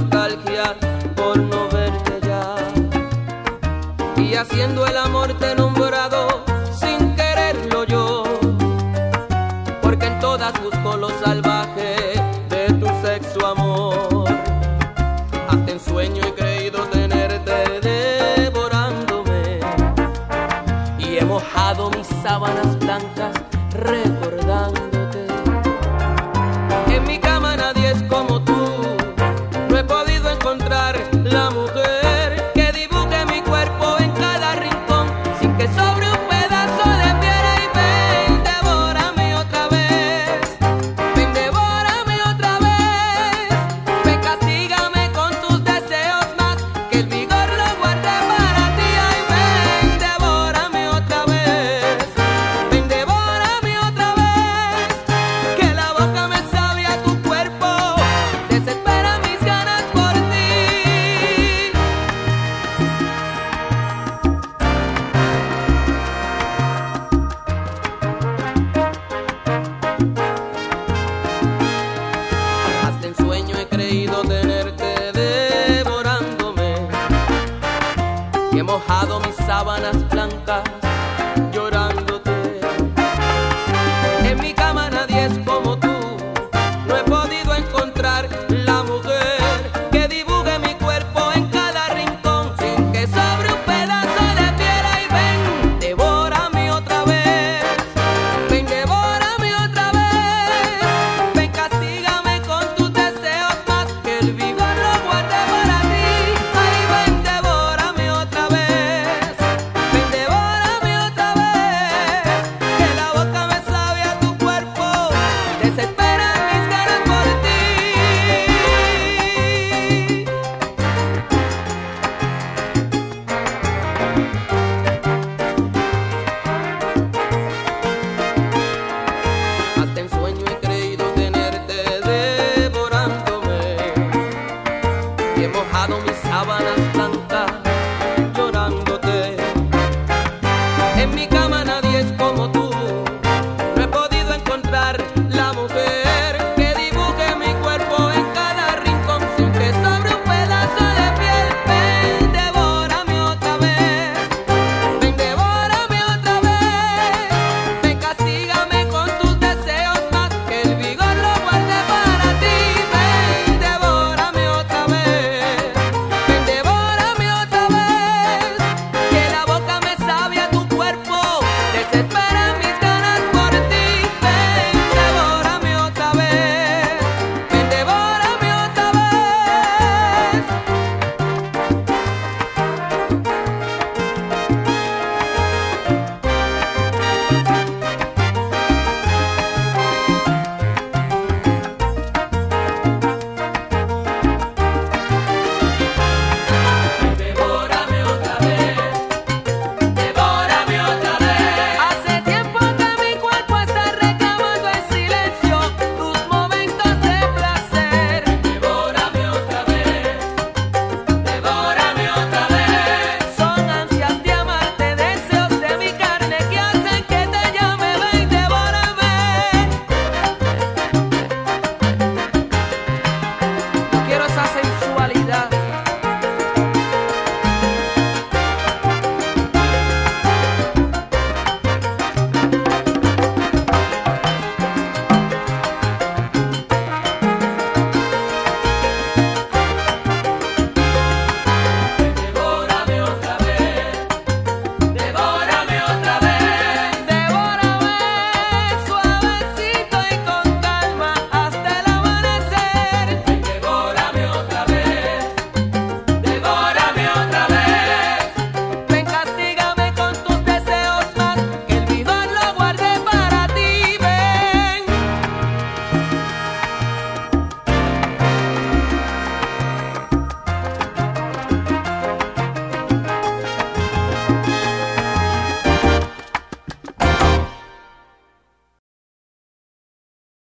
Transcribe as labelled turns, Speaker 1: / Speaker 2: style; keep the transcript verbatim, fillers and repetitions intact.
Speaker 1: nostalgia por no verte ya. Y haciendo el amor te he nombrado sin quererlo yo, porque en todas busco lo salvaje de tu sexo amor. Hasta en sueño he creído tenerte devorándome, y he mojado mis sábanas blancas recordándote. En mi cama nadie es como tú, no he podido encontrar la mujer que dibuje mi cuerpo en cada rincón sin que sobre un pedazo de piedra. Y ven, devórame otra vez, ven, devórame otra vez, ven, castígame con tus deseos más, que el vigor lo guarde para ti. Ay, ven, devórame otra vez, ven, devórame otra vez, que la boca me sabe a tu cuerpo, desespera mis ganas por ti. Hasta en sueño he creído tenerte devorándome, y he mojado mis sábanas blancas llorándote. En mi cama nadie es como tú, no he podido encontrar la mujer que dibuje mi cuerpo en cada rincón sin que sobre un pedazo de piedra. Y ven, devórame otra vez, ven, devórame otra vez, ven, castígame con tus deseos más, que el vigor lo guarde para ti. Ay, ven, devórame otra vez, ven, devórame otra vez, que la boca me sabe a tu cuerpo, desespera mis ganas por ti. Hasta en sueño he creído tenerte devorándome, y he mojado mis sábanas